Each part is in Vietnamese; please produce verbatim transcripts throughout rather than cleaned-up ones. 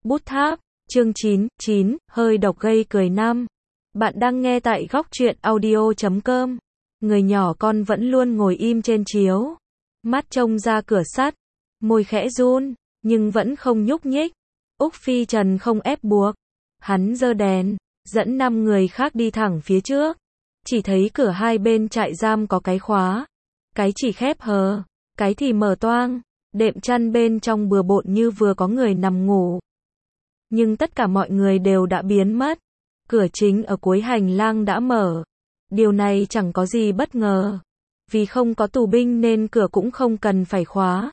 Bút tháp, chương chín, chín, hơi độc gây cười năm. Bạn đang nghe tại góc truyện audio chấm com. Người nhỏ con vẫn luôn ngồi im trên chiếu. Mắt trông ra cửa sắt. Môi khẽ run, nhưng vẫn không nhúc nhích. Úc Phi Trần không ép buộc. Hắn giơ đèn, dẫn năm người khác đi thẳng phía trước. Chỉ thấy cửa hai bên trại giam có cái khóa. Cái chỉ khép hờ, cái thì mở toang. Đệm chăn bên trong bừa bộn như vừa có người nằm ngủ. Nhưng tất cả mọi người đều đã biến mất. Cửa chính ở cuối hành lang đã mở. Điều này chẳng có gì bất ngờ. Vì không có tù binh nên cửa cũng không cần phải khóa.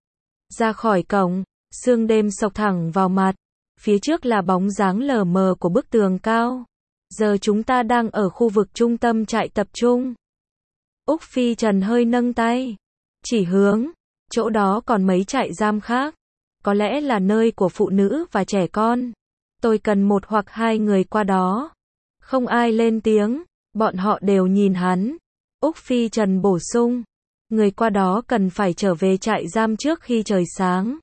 Ra khỏi cổng, sương đêm sộc thẳng vào mặt. Phía trước là bóng dáng lờ mờ của bức tường cao. Giờ chúng ta đang ở khu vực trung tâm trại tập trung. Úc Phi Trần hơi nâng tay. Chỉ hướng, chỗ đó còn mấy trại giam khác. Có lẽ là nơi của phụ nữ và trẻ con. Tôi cần một hoặc hai người qua đó. Không ai lên tiếng, bọn họ đều nhìn hắn. Úc Phi Trần bổ sung. Người qua đó cần phải trở về trại giam trước khi trời sáng.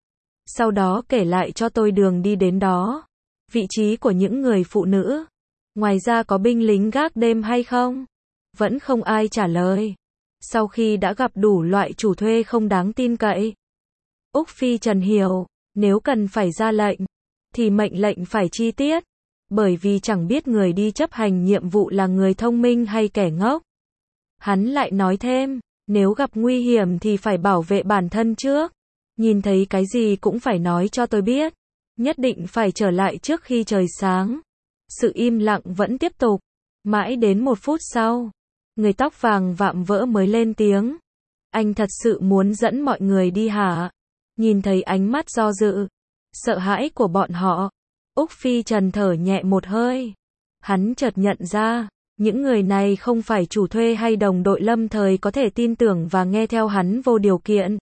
Sau đó kể lại cho tôi đường đi đến đó. Vị trí của những người phụ nữ. Ngoài ra có binh lính gác đêm hay không? Vẫn không ai trả lời. Sau khi đã gặp đủ loại chủ thuê không đáng tin cậy. Úc Phi Trần hiểu, nếu cần phải ra lệnh, thì mệnh lệnh phải chi tiết. Bởi vì chẳng biết người đi chấp hành nhiệm vụ là người thông minh hay kẻ ngốc. Hắn lại nói thêm, nếu gặp nguy hiểm thì phải bảo vệ bản thân trước. Nhìn thấy cái gì cũng phải nói cho tôi biết. Nhất định phải trở lại trước khi trời sáng. Sự im lặng vẫn tiếp tục. Mãi đến một phút sau, người tóc vàng vạm vỡ mới lên tiếng. Anh thật sự muốn dẫn mọi người đi hả? Nhìn thấy ánh mắt do dự, sợ hãi của bọn họ, Úc Phi Trần thở nhẹ một hơi. Hắn chợt nhận ra, những người này không phải chủ thuê hay đồng đội lâm thời có thể tin tưởng và nghe theo hắn vô điều kiện.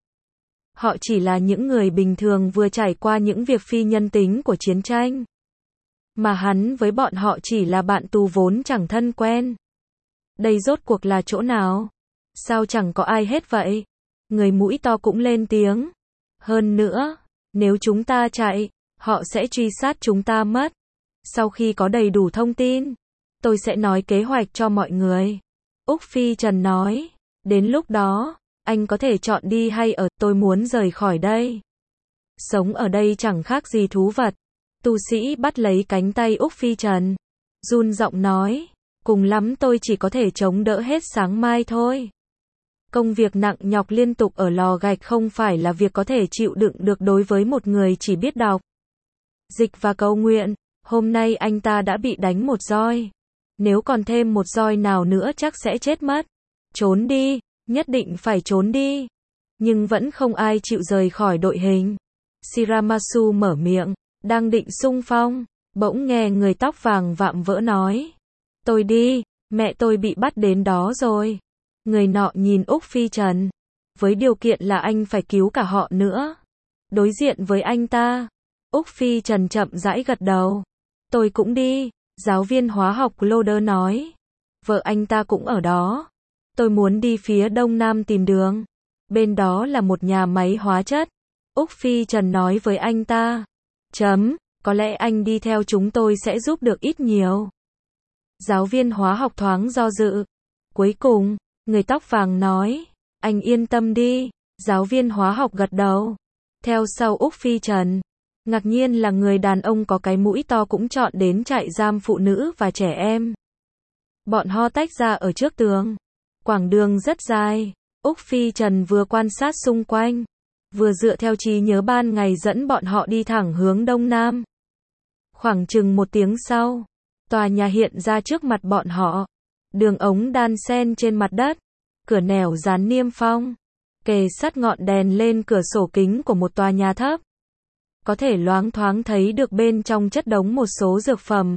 Họ chỉ là những người bình thường vừa trải qua những việc phi nhân tính của chiến tranh. Mà hắn với bọn họ chỉ là bạn tù vốn chẳng thân quen. Đây rốt cuộc là chỗ nào? Sao chẳng có ai hết vậy? Người mũi to cũng lên tiếng. Hơn nữa, nếu chúng ta chạy, họ sẽ truy sát chúng ta mất. Sau khi có đầy đủ thông tin, tôi sẽ nói kế hoạch cho mọi người. Úc Phi Trần nói, đến lúc đó, anh có thể chọn đi hay ở, tôi muốn rời khỏi đây. Sống ở đây chẳng khác gì thú vật. Tu sĩ bắt lấy cánh tay Úc Phi Trần. Run giọng nói, cùng lắm tôi chỉ có thể chống đỡ hết sáng mai thôi. Công việc nặng nhọc liên tục ở lò gạch không phải là việc có thể chịu đựng được đối với một người chỉ biết đọc dịch và cầu nguyện. Hôm nay anh ta đã bị đánh một roi. Nếu còn thêm một roi nào nữa chắc sẽ chết mất. Trốn đi, nhất định phải trốn đi. Nhưng vẫn không ai chịu rời khỏi đội hình. Shiramasu mở miệng, đang định xung phong, bỗng nghe người tóc vàng vạm vỡ nói. Tôi đi, mẹ tôi bị bắt đến đó rồi. Người nọ nhìn Úc Phi Trần. Với điều kiện là anh phải cứu cả họ nữa. Đối diện với anh ta, Úc Phi Trần chậm rãi gật đầu. Tôi cũng đi, giáo viên hóa học Loader nói. Vợ anh ta cũng ở đó. Tôi muốn đi phía đông nam tìm đường. Bên đó là một nhà máy hóa chất. Úc Phi Trần nói với anh ta. Chấm, có lẽ anh đi theo chúng tôi sẽ giúp được ít nhiều. Giáo viên hóa học thoáng do dự. Cuối cùng, người tóc vàng nói, anh yên tâm đi. Giáo viên hóa học gật đầu. Theo sau Úc Phi Trần. Ngạc nhiên là người đàn ông có cái mũi to cũng chọn đến trại giam phụ nữ và trẻ em. Bọn họ tách ra ở trước tường. Quãng đường rất dài. Úc Phi Trần vừa quan sát xung quanh, vừa dựa theo trí nhớ ban ngày dẫn bọn họ đi thẳng hướng đông nam. Khoảng chừng một tiếng sau, tòa nhà hiện ra trước mặt bọn họ. Đường ống đan xen trên mặt đất. Cửa nẻo dán niêm phong. Kề sát ngọn đèn lên cửa sổ kính của một tòa nhà thấp. Có thể loáng thoáng thấy được bên trong chất đống một số dược phẩm.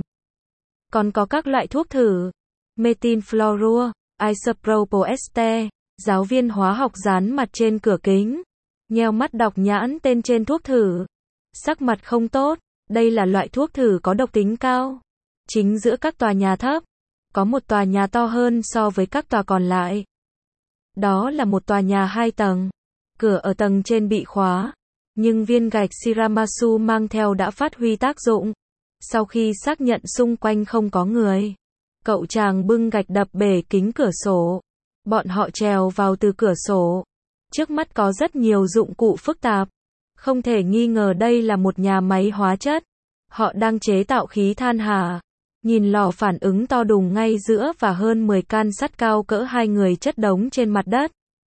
Còn có các loại thuốc thử. Metylfluorua, isopropyl ester. Giáo viên hóa học dán mặt trên cửa kính. Nheo mắt đọc nhãn tên trên thuốc thử. Sắc mặt không tốt. Đây là loại thuốc thử có độc tính cao. Chính giữa các tòa nhà thấp, có một tòa nhà to hơn so với các tòa còn lại. Đó là một tòa nhà hai tầng. Cửa ở tầng trên bị khóa. Nhưng viên gạch Shiramasu mang theo đã phát huy tác dụng. Sau khi xác nhận xung quanh không có người, cậu chàng bưng gạch đập bể kính cửa sổ. Bọn họ trèo vào từ cửa sổ. Trước mắt có rất nhiều dụng cụ phức tạp. Không thể nghi ngờ đây là một nhà máy hóa chất. Họ đang chế tạo khí than hả? Nhìn lò phản ứng to đùng ngay giữa và hơn mười can sắt cao cỡ hai người chất đống trên mặt đất.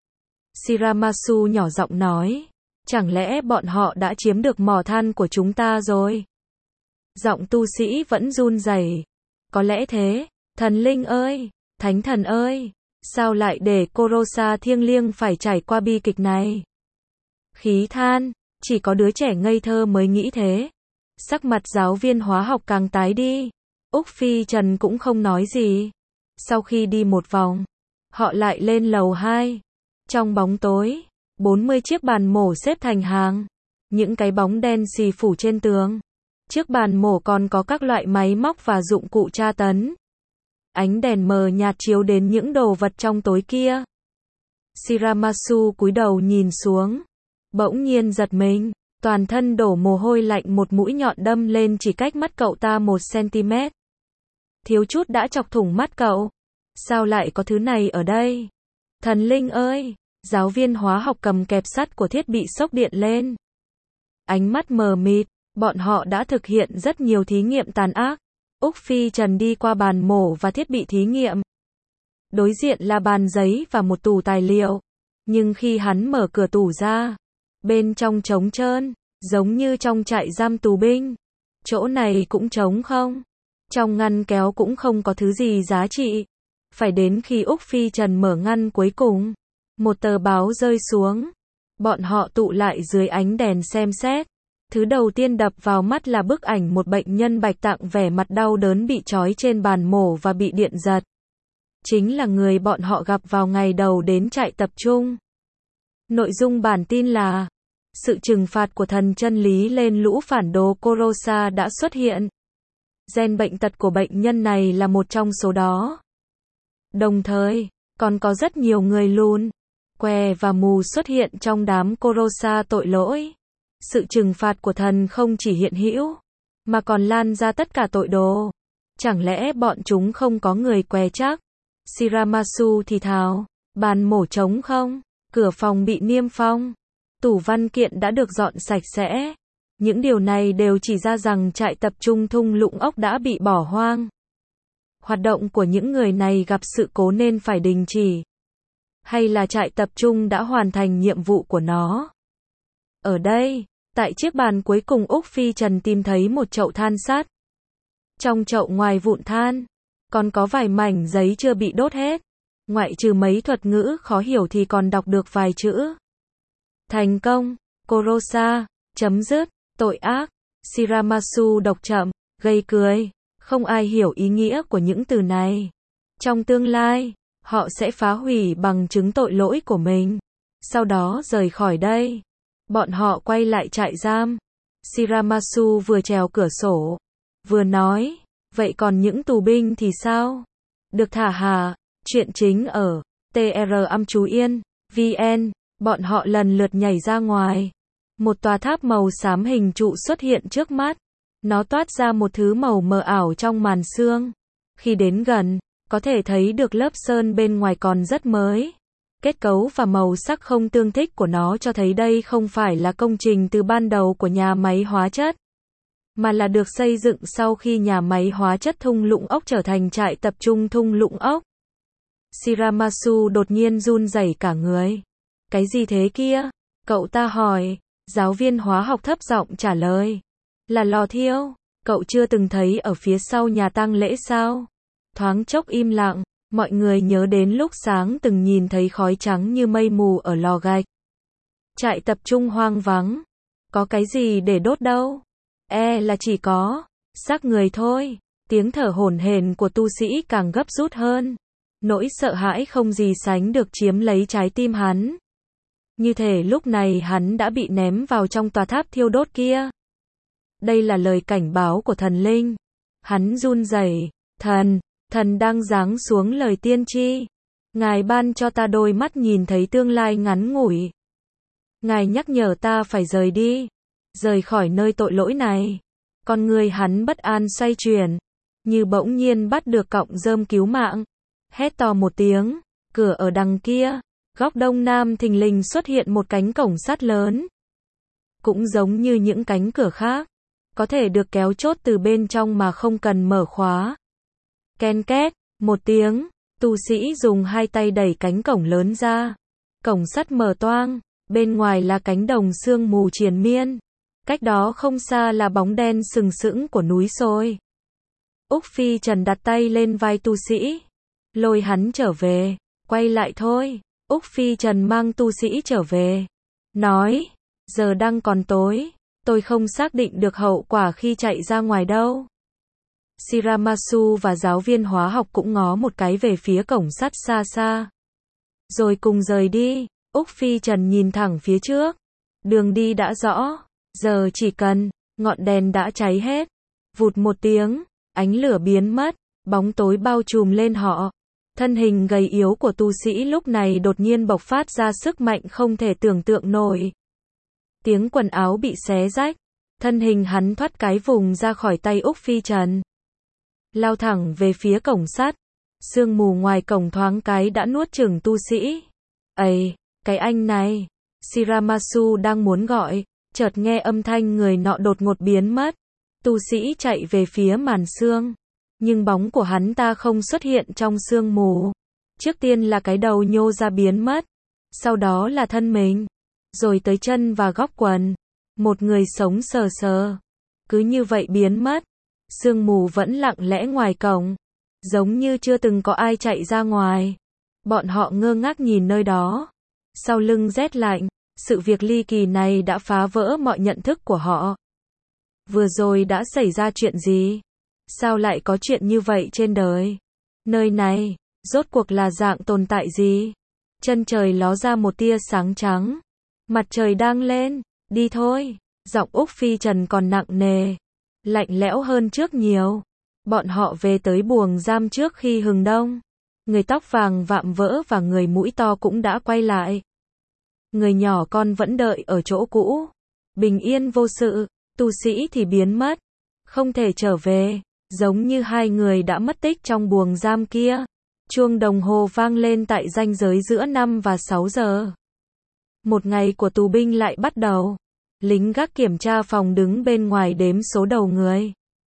Shiramasu nhỏ giọng nói. Chẳng lẽ bọn họ đã chiếm được mỏ than của chúng ta rồi? Giọng tu sĩ vẫn run rẩy. Có lẽ thế. Thần linh ơi! Thánh thần ơi! Sao lại để Kurosa thiêng liêng phải trải qua bi kịch này? Khí than, chỉ có đứa trẻ ngây thơ mới nghĩ thế. Sắc mặt giáo viên hóa học càng tái đi. Úc Phi Trần cũng không nói gì. Sau khi đi một vòng, họ lại lên lầu hai. Trong bóng tối, bốn mươi chiếc bàn mổ xếp thành hàng. Những cái bóng đen xì phủ trên tường. Trước bàn mổ còn có các loại máy móc và dụng cụ tra tấn. Ánh đèn mờ nhạt chiếu đến những đồ vật trong tối kia. Shiramasu cúi đầu nhìn xuống. Bỗng nhiên giật mình. Toàn thân đổ mồ hôi lạnh, một mũi nhọn đâm lên chỉ cách mắt cậu ta một xăng-ti-mét. Thiếu chút đã chọc thủng mắt cậu. Sao lại có thứ này ở đây? Thần linh ơi! Giáo viên hóa học cầm kẹp sắt của thiết bị sốc điện lên. Ánh mắt mờ mịt. Bọn họ đã thực hiện rất nhiều thí nghiệm tàn ác. Úc Phi Trần đi qua bàn mổ và thiết bị thí nghiệm. Đối diện là bàn giấy và một tủ tài liệu. Nhưng khi hắn mở cửa tủ ra, bên trong trống trơn, giống như trong trại giam tù binh. Chỗ này cũng trống không. Trong ngăn kéo cũng không có thứ gì giá trị. Phải đến khi Úc Phi Trần mở ngăn cuối cùng, một tờ báo rơi xuống. Bọn họ tụ lại dưới ánh đèn xem xét. Thứ đầu tiên đập vào mắt là bức ảnh một bệnh nhân bạch tạng vẻ mặt đau đớn bị trói trên bàn mổ và bị điện giật. Chính là người bọn họ gặp vào ngày đầu đến trại tập trung. Nội dung bản tin là sự trừng phạt của thần chân lý lên lũ phản đồ Kurosa đã xuất hiện. Gen bệnh tật của bệnh nhân này là một trong số đó. Đồng thời, còn có rất nhiều người lùn, què và mù xuất hiện trong đám Kurosa tội lỗi. Sự trừng phạt của thần không chỉ hiện hữu, mà còn lan ra tất cả tội đồ. Chẳng lẽ bọn chúng không có người què chắc? Shiramasu thì thào, bàn mổ trống không, cửa phòng bị niêm phong, tủ văn kiện đã được dọn sạch sẽ. Những điều này đều chỉ ra rằng trại tập trung thung lũng ốc đã bị bỏ hoang. Hoạt động của những người này gặp sự cố nên phải đình chỉ. Hay là trại tập trung đã hoàn thành nhiệm vụ của nó? Ở đây, tại chiếc bàn cuối cùng, Úc Phi Trần tìm thấy một chậu than sắt. Trong chậu ngoài vụn than, còn có vài mảnh giấy chưa bị đốt hết. Ngoại trừ mấy thuật ngữ khó hiểu thì còn đọc được vài chữ. Thành công, Kurosa, chấm dứt, tội ác. Shiramasu đọc chậm, gây cười. Không ai hiểu ý nghĩa của những từ này. Trong tương lai, họ sẽ phá hủy bằng chứng tội lỗi của mình. Sau đó rời khỏi đây. Bọn họ quay lại trại giam. Shiramasu vừa trèo cửa sổ, vừa nói, vậy còn những tù binh thì sao? Được thả hả? Chuyện chính ở tê rờ âm chú yên, vn, bọn họ lần lượt nhảy ra ngoài. Một tòa tháp màu xám hình trụ xuất hiện trước mắt. Nó toát ra một thứ màu mờ ảo trong màn sương. Khi đến gần, có thể thấy được lớp sơn bên ngoài còn rất mới. Kết cấu và màu sắc không tương thích của nó cho thấy đây không phải là công trình từ ban đầu của nhà máy hóa chất, mà là được xây dựng sau khi nhà máy hóa chất thung lũng ốc trở thành trại tập trung thung lũng ốc. Shiramasu đột nhiên run rẩy cả người. Cái gì thế kia? Cậu ta hỏi. Giáo viên hóa học thấp giọng trả lời. Là lò thiêu. Cậu chưa từng thấy ở phía sau nhà tang lễ sao? Thoáng chốc im lặng. Mọi người nhớ đến lúc sáng từng nhìn thấy khói trắng như mây mù ở lò gạch. Trại tập trung hoang vắng. Có cái gì để đốt đâu? E là chỉ có xác người thôi. Tiếng thở hổn hển của tu sĩ càng gấp rút hơn. Nỗi sợ hãi không gì sánh được chiếm lấy trái tim hắn. Như thể lúc này hắn đã bị ném vào trong tòa tháp thiêu đốt kia. Đây là lời cảnh báo của thần linh. Hắn run rẩy. Thần, thần đang giáng xuống lời tiên tri. Ngài ban cho ta đôi mắt nhìn thấy tương lai ngắn ngủi. Ngài nhắc nhở ta phải rời đi, rời khỏi nơi tội lỗi này. Con người hắn bất an xoay chuyển, như bỗng nhiên bắt được cọng rơm cứu mạng. Hét to một tiếng, cửa ở đằng kia, góc đông nam thình lình xuất hiện một cánh cổng sắt lớn. Cũng giống như những cánh cửa khác, có thể được kéo chốt từ bên trong mà không cần mở khóa. Ken két, một tiếng, tu sĩ dùng hai tay đẩy cánh cổng lớn ra. Cổng sắt mở toang, bên ngoài là cánh đồng sương mù triền miên. Cách đó không xa là bóng đen sừng sững của núi sôi. Úc Phi Trần đặt tay lên vai tu sĩ, lôi hắn trở về. Quay lại thôi. Úc Phi Trần mang tu sĩ trở về, nói, giờ đang còn tối, tôi không xác định được hậu quả khi chạy ra ngoài đâu. Shiramasu và giáo viên hóa học cũng ngó một cái về phía cổng sắt xa xa, rồi cùng rời đi. Úc Phi Trần nhìn thẳng phía trước, đường đi đã rõ, giờ chỉ cần, ngọn đèn đã cháy hết. Vụt một tiếng, ánh lửa biến mất, bóng tối bao trùm lên họ. Thân hình gầy yếu của tu sĩ lúc này đột nhiên bộc phát ra sức mạnh không thể tưởng tượng nổi. Tiếng quần áo bị xé rách, thân hình hắn thoát cái vùng ra khỏi tay Úc Phi Trần, lao thẳng về phía cổng sắt. Sương mù ngoài cổng thoáng cái đã nuốt chửng tu sĩ. Ây, cái anh này, Shiramasu đang muốn gọi, chợt nghe âm thanh người nọ đột ngột biến mất. Tu sĩ chạy về phía màn sương, nhưng bóng của hắn ta không xuất hiện trong sương mù. Trước tiên là cái đầu nhô ra biến mất, sau đó là thân mình, rồi tới chân và góc quần. Một người sống sờ sờ, cứ như vậy biến mất. Sương mù vẫn lặng lẽ ngoài cổng, giống như chưa từng có ai chạy ra ngoài. Bọn họ ngơ ngác nhìn nơi đó, sau lưng rét lạnh. Sự việc ly kỳ này đã phá vỡ mọi nhận thức của họ. Vừa rồi đã xảy ra chuyện gì? Sao lại có chuyện như vậy trên đời? Nơi này, rốt cuộc là dạng tồn tại gì? Chân trời ló ra một tia sáng trắng. Mặt trời đang lên. Đi thôi. Giọng Úc Phi Trần còn nặng nề, lạnh lẽo hơn trước nhiều. Bọn họ về tới buồng giam trước khi hừng đông. Người tóc vàng vạm vỡ và người mũi to cũng đã quay lại. Người nhỏ con vẫn đợi ở chỗ cũ, bình yên vô sự. Tu sĩ thì biến mất, không thể trở về, giống như hai người đã mất tích trong buồng giam kia. Chuông đồng hồ vang lên tại ranh giới giữa năm và sáu giờ. Một ngày của tù binh lại bắt đầu. Lính gác kiểm tra phòng đứng bên ngoài đếm số đầu người.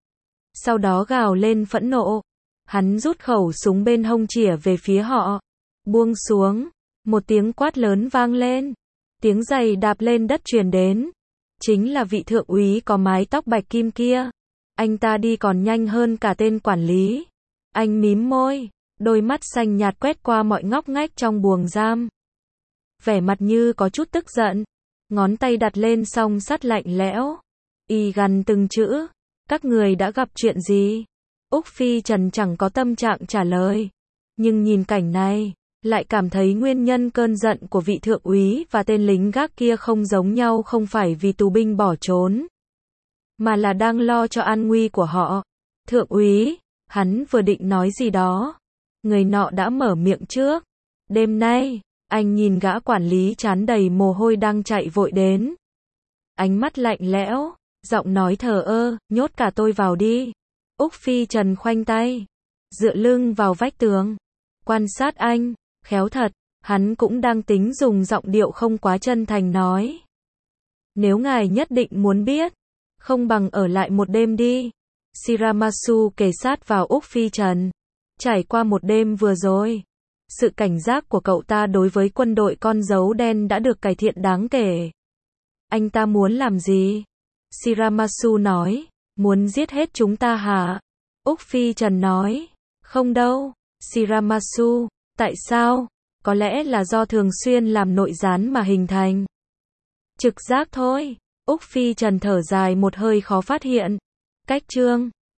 Sau đó gào lên phẫn nộ. Hắn rút khẩu súng bên hông chĩa về phía họ. Buông xuống. Một tiếng quát lớn vang lên. Tiếng giày đạp lên đất truyền đến. Chính là vị thượng úy có mái tóc bạch kim kia. Anh ta đi còn nhanh hơn cả tên quản lý. Anh mím môi, đôi mắt xanh nhạt quét qua mọi ngóc ngách trong buồng giam. Vẻ mặt như có chút tức giận. Ngón tay đặt lên song sắt lạnh lẽo. Y gằn từng chữ. Các người đã gặp chuyện gì? Úc Phi Trần chẳng có tâm trạng trả lời. Nhưng nhìn cảnh này, lại cảm thấy nguyên nhân cơn giận của vị thượng úy và tên lính gác kia không giống nhau, không phải vì tù binh bỏ trốn, mà là đang lo cho an nguy của họ. Thượng úy, hắn vừa định nói gì đó. Người nọ đã mở miệng trước. Đêm nay, anh nhìn gã quản lý trán đầy mồ hôi đang chạy vội đến. Ánh mắt lạnh lẽo, giọng nói thờ ơ, nhốt cả tôi vào đi. Úc Phi Trần khoanh tay, dựa lưng vào vách tường, quan sát anh, khéo thật, hắn cũng đang tính dùng giọng điệu không quá chân thành nói. Nếu ngài nhất định muốn biết, không bằng ở lại một đêm đi. Shiramasu kề sát vào Úc Phi Trần. Trải qua một đêm vừa rồi, sự cảnh giác của cậu ta đối với quân đội con dấu đen đã được cải thiện đáng kể. Anh ta muốn làm gì? Shiramasu nói, muốn giết hết chúng ta hả? Úc Phi Trần nói, không đâu. Shiramasu, tại sao? Có lẽ là do thường xuyên làm nội gián mà hình thành. Trực giác thôi. Úc Phi Trần thở dài một hơi khó phát hiện. Cách chương